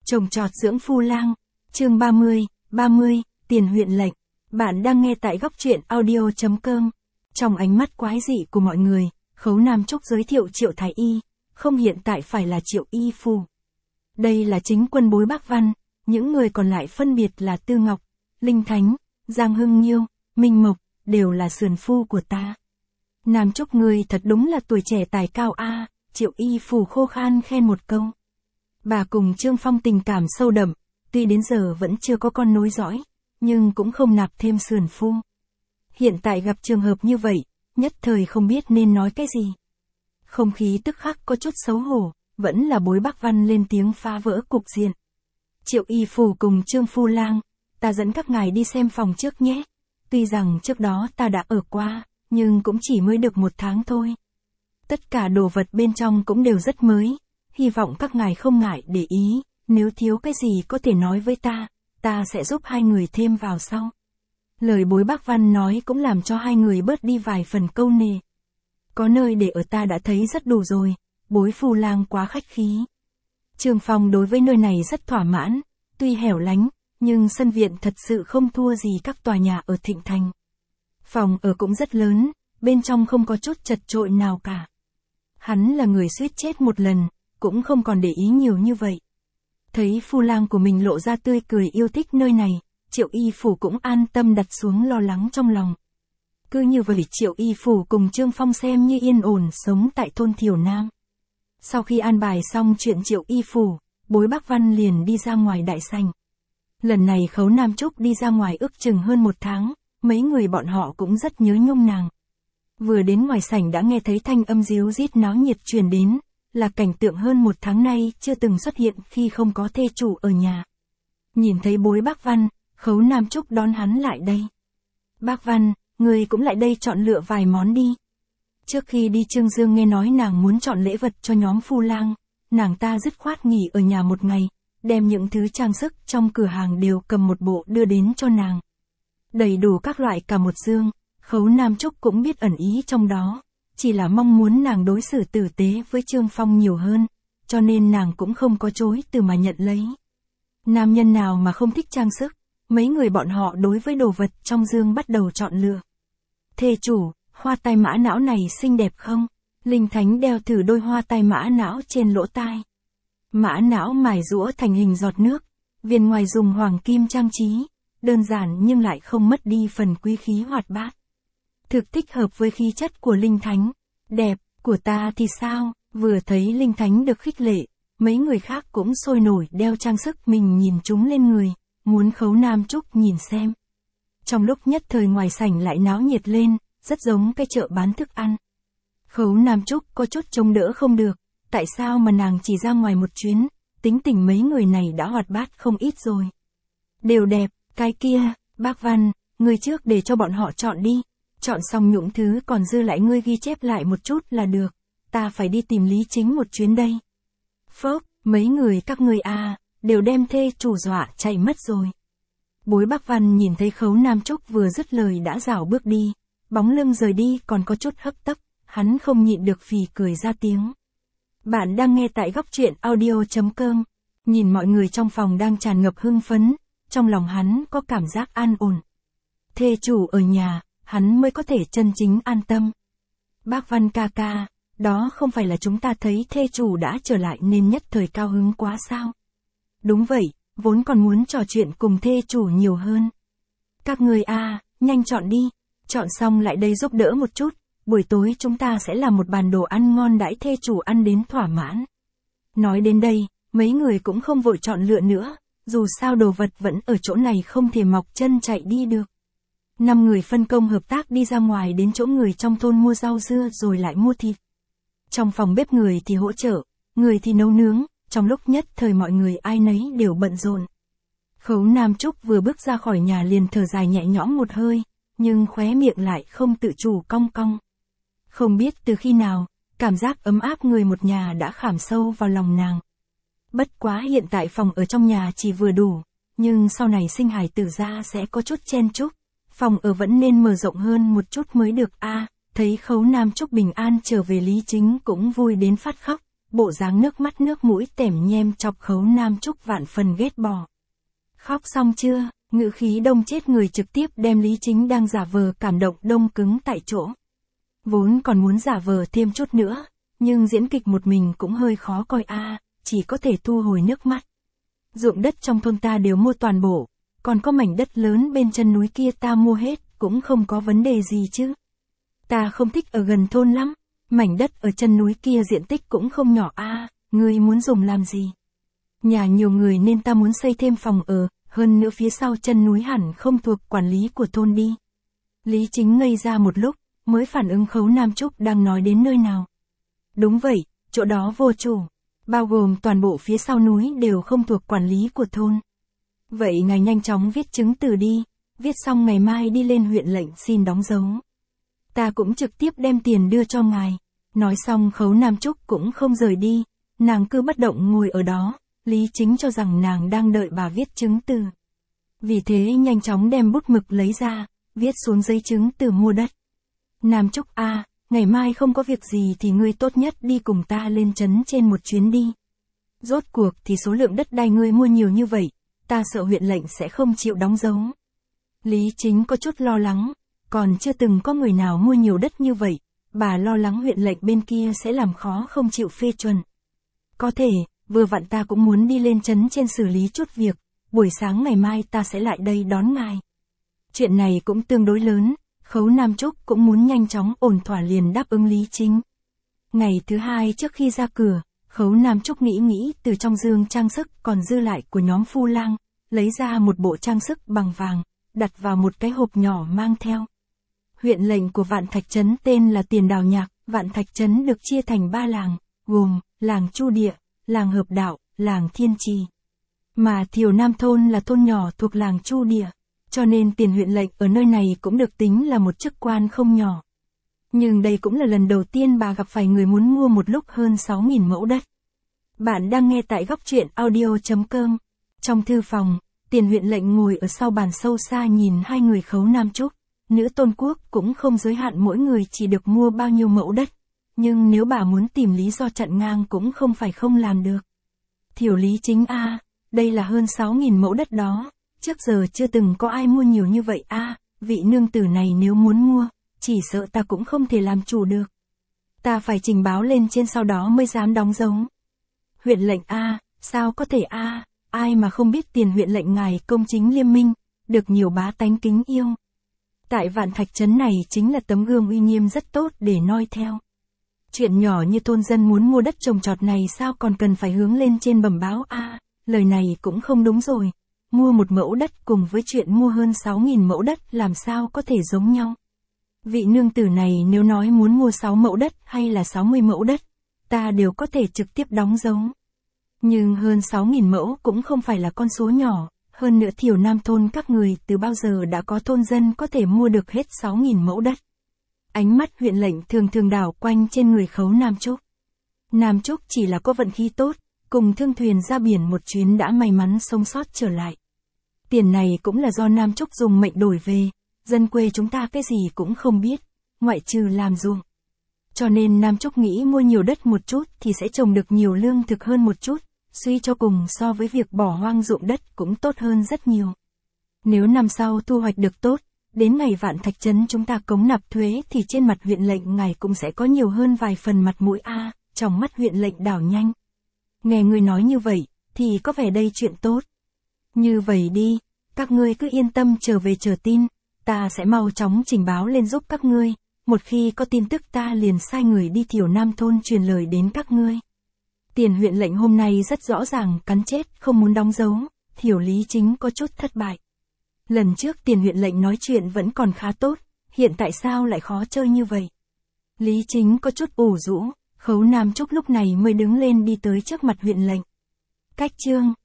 Trồng trọt dưỡng phu lang, chương 30, tiền huyện lệnh. Bạn đang nghe tại góc truyện audio.com. Trong ánh mắt quái dị của mọi người, Khấu Nam Trúc giới thiệu Triệu Thái Y, không hiện tại phải là Triệu Y Phù. Đây là chính quân bối Bác Văn, những người còn lại phân biệt là Tư Ngọc, Linh Thánh, Giang Hưng Nhiêu, Minh Mộc, đều là sườn phu của ta. Nam Trúc ngươi thật đúng là tuổi trẻ tài cao a, Triệu Y Phù khô khan khen một câu. Bà cùng Trương Phong tình cảm sâu đậm, tuy đến giờ vẫn chưa có con nối dõi, nhưng cũng không nạp thêm sườn phu. Hiện tại gặp trường hợp như vậy, nhất thời không biết nên nói cái gì. Không khí tức khắc có chút xấu hổ, vẫn là bối Bác Văn lên tiếng phá vỡ cục diện. Triệu Y Phù cùng Trương Phu Lang, ta dẫn các ngài đi xem phòng trước nhé. Tuy rằng trước đó ta đã ở qua, nhưng cũng chỉ mới được 1 tháng thôi. Tất cả đồ vật bên trong cũng đều rất mới, hy vọng các ngài không ngại để ý, nếu thiếu cái gì có thể nói với ta sẽ giúp hai người thêm vào sau. Lời bối Bác Văn nói cũng làm cho hai người bớt đi vài phần câu nề. Có nơi để ở ta đã thấy rất đủ rồi, bối Phu Lang quá khách khí. Trương Phong đối với nơi này rất thỏa mãn, tuy hẻo lánh, nhưng sân viện thật sự không thua gì các tòa nhà ở Thịnh Thành. Phòng ở cũng rất lớn, bên trong không có chút chật chội nào cả. Hắn là người suýt chết một lần, cũng không còn để ý nhiều như vậy. Thấy Phu Lang của mình lộ ra tươi cười yêu thích nơi này, Triệu Y Phù cũng an tâm đặt xuống lo lắng trong lòng. Cứ như vậy Triệu Y Phù cùng Trương Phong xem như yên ổn sống tại thôn Thiểu Nam. Sau khi an bài xong chuyện Triệu Y Phù, bối Bác Văn liền đi ra ngoài đại sảnh. Lần này Khấu Nam Trúc đi ra ngoài ước chừng hơn 1 tháng, mấy người bọn họ cũng rất nhớ nhung nàng. Vừa đến ngoài sảnh đã nghe thấy thanh âm ríu rít náo nhiệt truyền đến, là cảnh tượng hơn 1 tháng nay chưa từng xuất hiện khi không có thê chủ ở nhà. Nhìn thấy bối Bác Văn, Khấu Nam Trúc đón hắn lại đây. Bác Văn, người cũng lại đây chọn lựa vài món đi. Trước khi đi Trương Dương nghe nói nàng muốn chọn lễ vật cho nhóm Phu Lang, nàng ta dứt khoát nghỉ ở nhà 1 ngày, đem những thứ trang sức trong cửa hàng đều cầm một bộ đưa đến cho nàng. Đầy đủ các loại cả một dương, Khấu Nam Trúc cũng biết ẩn ý trong đó, chỉ là mong muốn nàng đối xử tử tế với Trương Phong nhiều hơn, cho nên nàng cũng không có chối từ mà nhận lấy. Nam nhân nào mà không thích trang sức, mấy người bọn họ đối với đồ vật trong dương bắt đầu chọn lựa. Thê chủ, hoa tai mã não này xinh đẹp không? Linh Thánh đeo thử đôi hoa tai mã não trên lỗ tai. Mã não mài rũa thành hình giọt nước, viên ngoài dùng hoàng kim trang trí, đơn giản nhưng lại không mất đi phần quý khí hoạt bát. Thực thích hợp với khí chất của Linh Thánh. Đẹp, của ta thì sao? Vừa thấy Linh Thánh được khích lệ, mấy người khác cũng sôi nổi đeo trang sức mình nhìn chúng lên người, muốn Khấu Nam Trúc nhìn xem. Trong lúc nhất thời ngoài sảnh lại náo nhiệt lên, rất giống cái chợ bán thức ăn. Khấu Nam Trúc có chút chống đỡ không được, tại sao mà nàng chỉ ra ngoài một chuyến, tính tình mấy người này đã hoạt bát không ít rồi. Đều đẹp, cái kia, Bác Văn, người trước để cho bọn họ chọn đi. Chọn xong những thứ còn dư lại ngươi ghi chép lại một chút là được, ta phải đi tìm Lý Chính một chuyến đây. Phốc, mấy người các ngươi đều đem thê chủ dọa chạy mất rồi. Bối Bác Văn nhìn thấy Khấu Nam Trúc vừa dứt lời đã rảo bước đi, bóng lưng rời đi còn có chút hấp tấp, hắn không nhịn được phì cười ra tiếng. Bạn đang nghe tại góc truyện audio.com, nhìn mọi người trong phòng đang tràn ngập hưng phấn, trong lòng hắn có cảm giác an ổn. Thê chủ ở nhà, hắn mới có thể chân chính an tâm. Bác Văn ca ca, đó không phải là chúng ta thấy thê chủ đã trở lại nên nhất thời cao hứng quá sao? Đúng vậy, vốn còn muốn trò chuyện cùng thê chủ nhiều hơn. Các người nhanh chọn đi, chọn xong lại đây giúp đỡ một chút, buổi tối chúng ta sẽ làm một bàn đồ ăn ngon đãi thê chủ ăn đến thỏa mãn. Nói đến đây, mấy người cũng không vội chọn lựa nữa, dù sao đồ vật vẫn ở chỗ này không thể mọc chân chạy đi được. 5 người phân công hợp tác đi ra ngoài đến chỗ người trong thôn mua rau dưa rồi lại mua thịt. Trong phòng bếp người thì hỗ trợ, người thì nấu nướng, trong lúc nhất thời mọi người ai nấy đều bận rộn. Khấu Nam Trúc vừa bước ra khỏi nhà liền thở dài nhẹ nhõm một hơi, nhưng khóe miệng lại không tự chủ cong cong. Không biết từ khi nào, cảm giác ấm áp người một nhà đã khảm sâu vào lòng nàng. Bất quá hiện tại phòng ở trong nhà chỉ vừa đủ, nhưng sau này sinh hài tử ra sẽ có chút chen chúc. Phòng ở vẫn nên mở rộng hơn một chút mới được thấy Khấu Nam Trúc bình an trở về Lý Chính cũng vui đến phát khóc, bộ dáng nước mắt nước mũi tẻm nhem chọc Khấu Nam Trúc vạn phần ghét bỏ. Khóc xong chưa? Ngữ khí đông chết người trực tiếp đem Lý Chính đang giả vờ cảm động đông cứng tại chỗ. Vốn còn muốn giả vờ thêm chút nữa, nhưng diễn kịch một mình cũng hơi khó coi chỉ có thể thu hồi nước mắt. Ruộng đất trong thôn ta đều mua toàn bộ, còn có mảnh đất lớn bên chân núi kia ta mua hết, cũng không có vấn đề gì chứ. Ta không thích ở gần thôn lắm, mảnh đất ở chân núi kia diện tích cũng không nhỏ ngươi muốn dùng làm gì? Nhà nhiều người nên ta muốn xây thêm phòng ở, hơn nữa phía sau chân núi hẳn không thuộc quản lý của thôn đi. Lý Chính ngây ra một lúc, mới phản ứng Khấu Nam Trúc đang nói đến nơi nào. Đúng vậy, chỗ đó vô chủ, bao gồm toàn bộ phía sau núi đều không thuộc quản lý của thôn. Vậy ngài nhanh chóng viết chứng từ đi, viết xong ngày mai đi lên huyện lệnh xin đóng dấu. Ta cũng trực tiếp đem tiền đưa cho ngài. Nói xong Khấu Nam Trúc cũng không rời đi, nàng cứ bất động ngồi ở đó, Lý Chính cho rằng nàng đang đợi bà viết chứng từ. Vì thế nhanh chóng đem bút mực lấy ra, viết xuống giấy chứng từ mua đất. Nam Trúc ngày mai không có việc gì thì ngươi tốt nhất đi cùng ta lên trấn trên một chuyến đi. Rốt cuộc thì số lượng đất đai ngươi mua nhiều như vậy, ta sợ huyện lệnh sẽ không chịu đóng dấu. Lý Chính có chút lo lắng, còn chưa từng có người nào mua nhiều đất như vậy, bà lo lắng huyện lệnh bên kia sẽ làm khó không chịu phê chuẩn. Có thể, vừa vặn ta cũng muốn đi lên trấn trên xử lý chút việc, buổi sáng ngày mai ta sẽ lại đây đón ngài. Chuyện này cũng tương đối lớn, Khấu Nam Trúc cũng muốn nhanh chóng ổn thỏa liền đáp ứng Lý Chính. Ngày thứ hai trước khi ra cửa, Khấu Nam Trúc nghĩ từ trong dương trang sức còn dư lại của nhóm Phu Lang, lấy ra một bộ trang sức bằng vàng, đặt vào một cái hộp nhỏ mang theo. Huyện lệnh của Vạn Thạch Trấn tên là Tiền Đào Nhạc, Vạn Thạch Trấn được chia thành 3 làng, gồm làng Chu Địa, làng Hợp Đạo, làng Thiên Trì. Mà Thiều Nam Thôn là thôn nhỏ thuộc làng Chu Địa, cho nên tiền huyện lệnh ở nơi này cũng được tính là một chức quan không nhỏ. Nhưng đây cũng là lần đầu tiên bà gặp phải người muốn mua một lúc hơn 6.000 mẫu đất. Bạn đang nghe tại góc truyện audio.com. Trong thư phòng, tiền huyện lệnh ngồi ở sau bàn sâu xa nhìn hai người Khấu Nam Trúc. Nữ Tôn Quốc cũng không giới hạn mỗi người chỉ được mua bao nhiêu mẫu đất. Nhưng nếu bà muốn tìm lý do chặn ngang cũng không phải không làm được. Thiểu Lý Chính đây là hơn 6.000 mẫu đất đó. Trước giờ chưa từng có ai mua nhiều như vậy vị nương tử này nếu muốn mua, chỉ sợ ta cũng không thể làm chủ được. Ta phải trình báo lên trên sau đó mới dám đóng dấu. Huyện lệnh sao có thể ai mà không biết tiền huyện lệnh ngài công chính liêm minh, được nhiều bá tánh kính yêu. Tại Vạn Thạch Trấn này chính là tấm gương uy nghiêm rất tốt để noi theo. Chuyện nhỏ như thôn dân muốn mua đất trồng trọt này sao còn cần phải hướng lên trên bẩm báo lời này cũng không đúng rồi. Mua một mẫu đất cùng với chuyện mua hơn 6.000 mẫu đất làm sao có thể giống nhau. Vị nương tử này nếu nói muốn mua 6 mẫu đất hay là 60 mẫu đất, ta đều có thể trực tiếp đóng dấu. Nhưng hơn 6.000 mẫu cũng không phải là con số nhỏ, hơn nữa Thiều Nam Thôn các người từ bao giờ đã có thôn dân có thể mua được hết 6.000 mẫu đất. Ánh mắt huyện lệnh thường đảo quanh trên người Khấu Nam Trúc. Nam Trúc chỉ là có vận khí tốt, cùng thương thuyền ra biển một chuyến đã may mắn sống sót trở lại. Tiền này cũng là do Nam Trúc dùng mệnh đổi về, dân quê chúng ta cái gì cũng không biết, ngoại trừ làm ruộng. Cho nên Nam Trúc nghĩ mua nhiều đất một chút thì sẽ trồng được nhiều lương thực hơn một chút, suy cho cùng so với việc bỏ hoang ruộng đất cũng tốt hơn rất nhiều. Nếu năm sau thu hoạch được tốt, đến ngày Vạn Thạch Trấn chúng ta cống nạp thuế thì trên mặt huyện lệnh ngài cũng sẽ có nhiều hơn vài phần mặt mũi trong mắt huyện lệnh đảo nhanh. Nghe người nói như vậy, thì có vẻ đây chuyện tốt. Như vậy đi, các ngươi cứ yên tâm trở về chờ tin, ta sẽ mau chóng trình báo lên giúp các ngươi, một khi có tin tức ta liền sai người đi Thiều Nam Thôn truyền lời đến các ngươi. Tiền huyện lệnh hôm nay rất rõ ràng cắn chết không muốn đóng dấu, Thiểu Lý Chính có chút thất bại. Lần trước tiền huyện lệnh nói chuyện vẫn còn khá tốt, hiện tại sao lại khó chơi như vậy? Lý Chính có chút ủ rũ, Khấu Nam Trúc lúc này mới đứng lên đi tới trước mặt huyện lệnh. Cách chương